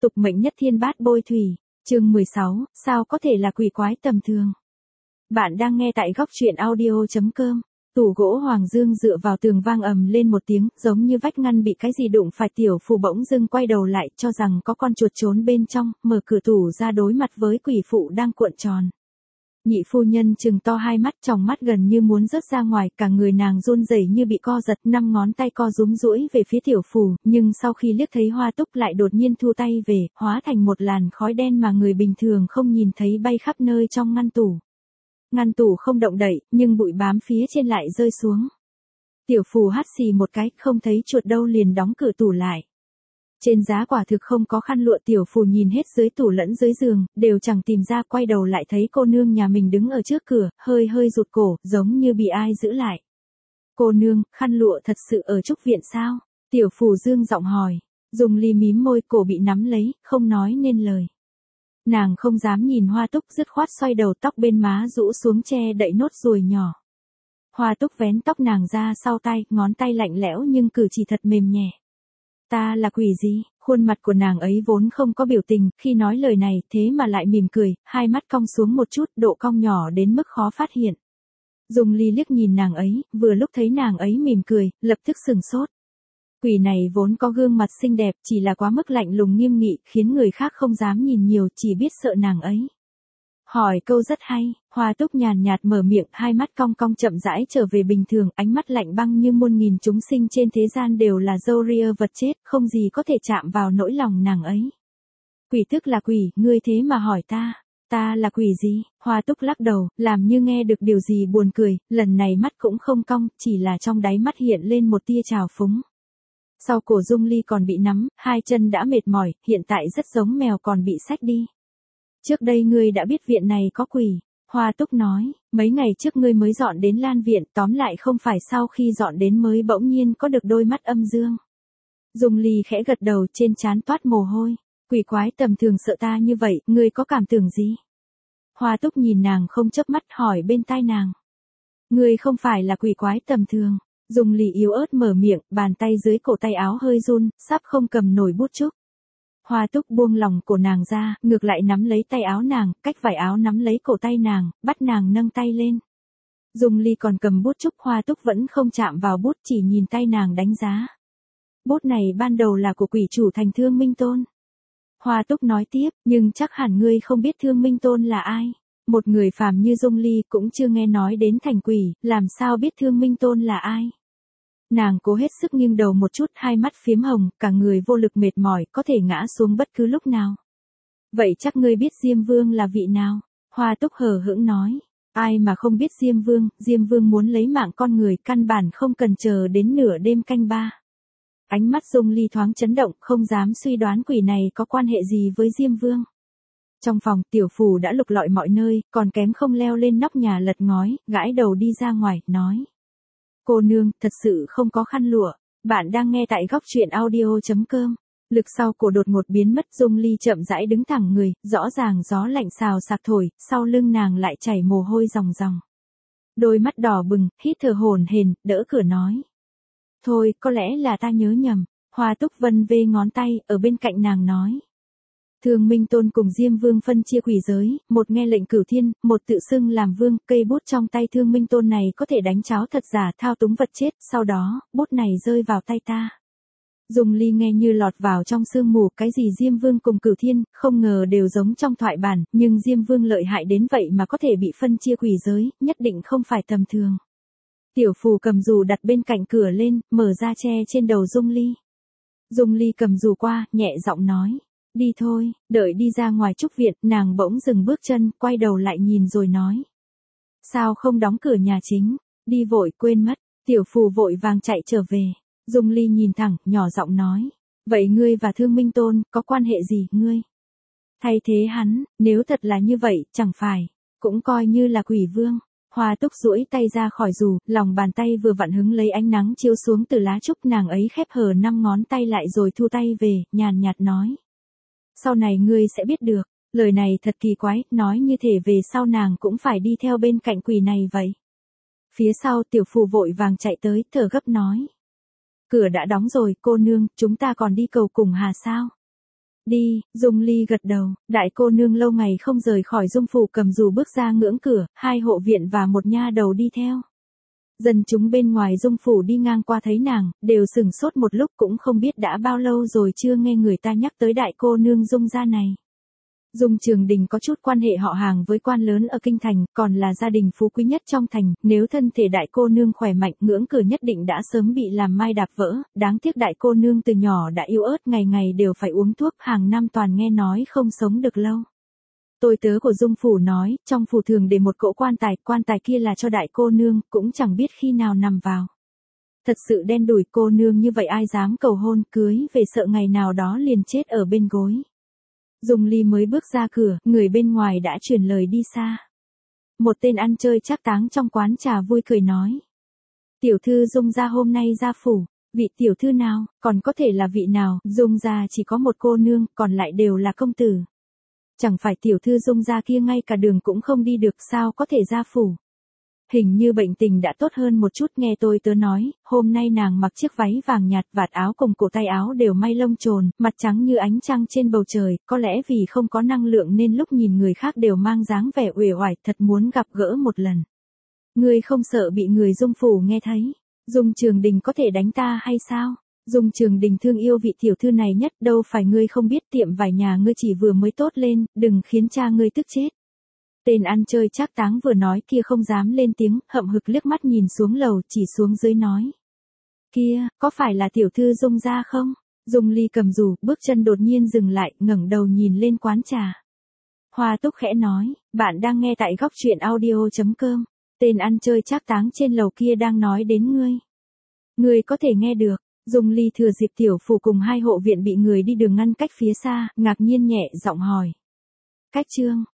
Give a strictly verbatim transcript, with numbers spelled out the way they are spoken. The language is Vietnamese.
tục mệnh nhất thiên bát bôi thủy, chương mười sáu, sao có thể là quỷ quái tầm thường. Bạn đang nghe tại góc truyện audio chấm com. Tủ gỗ Hoàng Dương dựa vào tường vang ầm lên một tiếng, giống như vách ngăn bị cái gì đụng phải. Tiểu Phù bỗng dưng quay đầu lại, cho rằng có con chuột trốn bên trong, mở cửa tủ ra đối mặt với quỷ phụ đang cuộn tròn. Nhị phu nhân trừng to hai mắt, tròng mắt gần như muốn rớt ra ngoài, cả người nàng run rẩy như bị co giật, năm ngón tay co rúm rũi về phía Tiểu Phù, nhưng sau khi liếc thấy Hoa Túc lại đột nhiên thu tay về, hóa thành một làn khói đen mà người bình thường không nhìn thấy bay khắp nơi trong ngăn tủ. Ngăn tủ không động đậy, nhưng bụi bám phía trên lại rơi xuống. Tiểu Phù hắt xì một cái, không thấy chuột đâu liền đóng cửa tủ lại. Trên giá quả thực không có khăn lụa. Tiểu Phù nhìn hết dưới tủ lẫn dưới giường, đều chẳng tìm ra, quay đầu lại thấy cô nương nhà mình đứng ở trước cửa, hơi hơi rụt cổ, giống như bị ai giữ lại. Cô nương, khăn lụa thật sự ở trúc viện sao? Tiểu Phù dương giọng hỏi. Dùng ly mím môi, cổ bị nắm lấy, không nói nên lời. Nàng không dám nhìn Hoa Túc, dứt khoát xoay đầu, tóc bên má rũ xuống che đậy nốt ruồi nhỏ. Hoa Túc vén tóc nàng ra sau tay, ngón tay lạnh lẽo nhưng cử chỉ thật mềm nhẹ. Ta là quỷ gì? Khuôn mặt của nàng ấy vốn không có biểu tình, khi nói lời này, thế mà lại mỉm cười, hai mắt cong xuống một chút, độ cong nhỏ đến mức khó phát hiện. Dùng ly liếc nhìn nàng ấy, vừa lúc thấy nàng ấy mỉm cười, lập tức sừng sốt. Quỷ này vốn có gương mặt xinh đẹp, chỉ là quá mức lạnh lùng nghiêm nghị, khiến người khác không dám nhìn nhiều, chỉ biết sợ nàng ấy. Hỏi câu rất hay, Hoa Túc nhàn nhạt mở miệng, hai mắt cong cong chậm rãi trở về bình thường, ánh mắt lạnh băng như muôn nghìn chúng sinh trên thế gian đều là râu ria vật chết, không gì có thể chạm vào nỗi lòng nàng ấy. Quỷ tức là quỷ, ngươi thế mà hỏi ta, ta là quỷ gì? Hoa Túc lắc đầu, làm như nghe được điều gì buồn cười, lần này mắt cũng không cong, chỉ là trong đáy mắt hiện lên một tia trào phúng. Sau cổ Dung Ly còn bị nắm, hai chân đã mệt mỏi, hiện tại rất giống mèo còn bị xách đi. Trước đây ngươi đã biết viện này có quỷ. Hoa Túc nói, mấy ngày trước ngươi mới dọn đến Lan viện, tóm lại không phải sau khi dọn đến mới bỗng nhiên có được đôi mắt âm dương. Dung Ly khẽ gật đầu, trên trán toát mồ hôi. Quỷ quái tầm thường sợ ta như vậy, ngươi có cảm tưởng gì? Hoa Túc nhìn nàng không chớp mắt, hỏi bên tai nàng. Ngươi không phải là quỷ quái tầm thường. Dung Ly yếu ớt mở miệng, bàn tay dưới cổ tay áo hơi run, sắp không cầm nổi bút chúc. Hoa Túc buông lòng cổ nàng ra, ngược lại nắm lấy tay áo nàng, cách vải áo nắm lấy cổ tay nàng, bắt nàng nâng tay lên. Dung Ly còn cầm bút chúc, Hoa Túc vẫn không chạm vào bút, chỉ nhìn tay nàng đánh giá. Bút này ban đầu là của quỷ chủ thành Thương Minh Tôn. Hoa Túc nói tiếp, nhưng chắc hẳn ngươi không biết Thương Minh Tôn là ai. Một người phàm như Dung Ly cũng chưa nghe nói đến thành quỷ, làm sao biết Thương Minh Tôn là ai. Nàng cố hết sức nghiêng đầu một chút, hai mắt phiếm hồng, cả người vô lực mệt mỏi, có thể ngã xuống bất cứ lúc nào. Vậy chắc ngươi biết Diêm Vương là vị nào? Hoa Túc hờ hững nói. Ai mà không biết Diêm Vương, Diêm Vương muốn lấy mạng con người, căn bản không cần chờ đến nửa đêm canh ba. Ánh mắt Dung Ly thoáng chấn động, không dám suy đoán quỷ này có quan hệ gì với Diêm Vương. Trong phòng, Tiểu Phù đã lục lọi mọi nơi, còn kém không leo lên nóc nhà lật ngói, gãi đầu đi ra ngoài, nói. Cô nương, thật sự không có khăn lụa. Bạn đang nghe tại góc truyện audio chấm com. Lực sau cổ đột ngột biến mất, Dung Ly chậm rãi đứng thẳng người, rõ ràng gió lạnh xào xạc thổi, sau lưng nàng lại chảy mồ hôi ròng ròng. Đôi mắt đỏ bừng, hít thở hổn hển, đỡ cửa nói. Thôi, có lẽ là ta nhớ nhầm. Hoa Túc vân vê ngón tay, ở bên cạnh nàng nói. Thương Minh Tôn cùng Diêm Vương phân chia quỷ giới, một nghe lệnh cửu thiên, một tự xưng làm vương, cây bút trong tay Thương Minh Tôn này có thể đánh cháo thật giả, thao túng vật chết, sau đó, bút này rơi vào tay ta. Dung Ly nghe như lọt vào trong sương mù, cái gì Diêm Vương cùng cửu thiên, không ngờ đều giống trong thoại bản, nhưng Diêm Vương lợi hại đến vậy mà có thể bị phân chia quỷ giới, nhất định không phải tầm thường. Tiểu Phù cầm dù đặt bên cạnh cửa lên, mở ra che trên đầu Dung Ly. Dung Ly cầm dù qua, nhẹ giọng nói. Đi thôi, đợi đi ra ngoài trúc viện, nàng bỗng dừng bước chân, quay đầu lại nhìn rồi nói. Sao không đóng cửa nhà chính? Đi vội quên mất. Tiểu Phù vội vàng chạy trở về. Dung Ly nhìn thẳng, nhỏ giọng nói. Vậy ngươi và Thương Minh Tôn, có quan hệ gì, ngươi? Thay thế hắn, nếu thật là như vậy, chẳng phải, cũng coi như là quỷ vương. Hoa Túc duỗi tay ra khỏi dù, lòng bàn tay vừa vặn hứng lấy ánh nắng chiếu xuống từ lá trúc, nàng ấy khép hờ năm ngón tay lại rồi thu tay về, nhàn nhạt nói. Sau này ngươi sẽ biết được, lời này thật kỳ quái, nói như thể về sau nàng cũng phải đi theo bên cạnh quỷ này vậy. Phía sau Tiểu Phù vội vàng chạy tới, thở gấp nói. Cửa đã đóng rồi, cô nương, chúng ta còn đi cầu cùng hà sao? Đi, Dung Ly gật đầu, đại cô nương lâu ngày không rời khỏi Dung phủ cầm dù bước ra ngưỡng cửa, hai hộ viện và một nha đầu đi theo. Dân chúng bên ngoài Dung phủ đi ngang qua thấy nàng, đều sửng sốt một lúc cũng không biết đã bao lâu rồi chưa nghe người ta nhắc tới đại cô nương Dung gia này. Dung Trường Đình có chút quan hệ họ hàng với quan lớn ở kinh thành, còn là gia đình phú quý nhất trong thành, nếu thân thể đại cô nương khỏe mạnh, ngưỡng cửa nhất định đã sớm bị làm mai đạp vỡ, đáng tiếc đại cô nương từ nhỏ đã yếu ớt, ngày ngày đều phải uống thuốc, hàng năm toàn nghe nói không sống được lâu. Tôi tớ của Dung phủ nói, trong phủ thường để một cỗ quan tài, quan tài kia là cho đại cô nương, cũng chẳng biết khi nào nằm vào. Thật sự đen đủi, cô nương như vậy ai dám cầu hôn, cưới về sợ ngày nào đó liền chết ở bên gối. Dung Ly mới bước ra cửa, người bên ngoài đã truyền lời đi xa. Một tên ăn chơi trác táng trong quán trà vui cười nói. Tiểu thư Dung gia hôm nay ra phủ, vị tiểu thư nào, còn có thể là vị nào, Dung gia chỉ có một cô nương, còn lại đều là công tử. Chẳng phải tiểu thư Dung gia kia ngay cả đường cũng không đi được sao có thể ra phủ. Hình như bệnh tình đã tốt hơn một chút, nghe tôi tớ nói, hôm nay nàng mặc chiếc váy vàng nhạt, vạt áo cùng cổ tay áo đều may lông trồn, mặt trắng như ánh trăng trên bầu trời, có lẽ vì không có năng lượng nên lúc nhìn người khác đều mang dáng vẻ uể oải, thật muốn gặp gỡ một lần. Ngươi không sợ bị người Dung phủ nghe thấy, Dung Trường Đình có thể đánh ta hay sao? Dung Trường Đình thương yêu vị tiểu thư này nhất, đâu phải ngươi không biết tiệm vải nhà ngươi chỉ vừa mới tốt lên, đừng khiến cha ngươi tức chết. Tên ăn chơi trác táng vừa nói kia không dám lên tiếng, hậm hực liếc mắt nhìn xuống lầu, chỉ xuống dưới nói. Kia, có phải là tiểu thư Dung gia không? Dung Ly cầm dù, bước chân đột nhiên dừng lại, ngẩng đầu nhìn lên quán trà. Hoa Túc khẽ nói, bạn đang nghe tại góc truyện audio chấm com. Tên ăn chơi trác táng trên lầu kia đang nói đến ngươi. Ngươi có thể nghe được. Dung Ly thừa dịp tiểu phủ cùng hai hộ viện bị người đi đường ngăn cách phía xa, ngạc nhiên nhẹ giọng hỏi. Cách trương,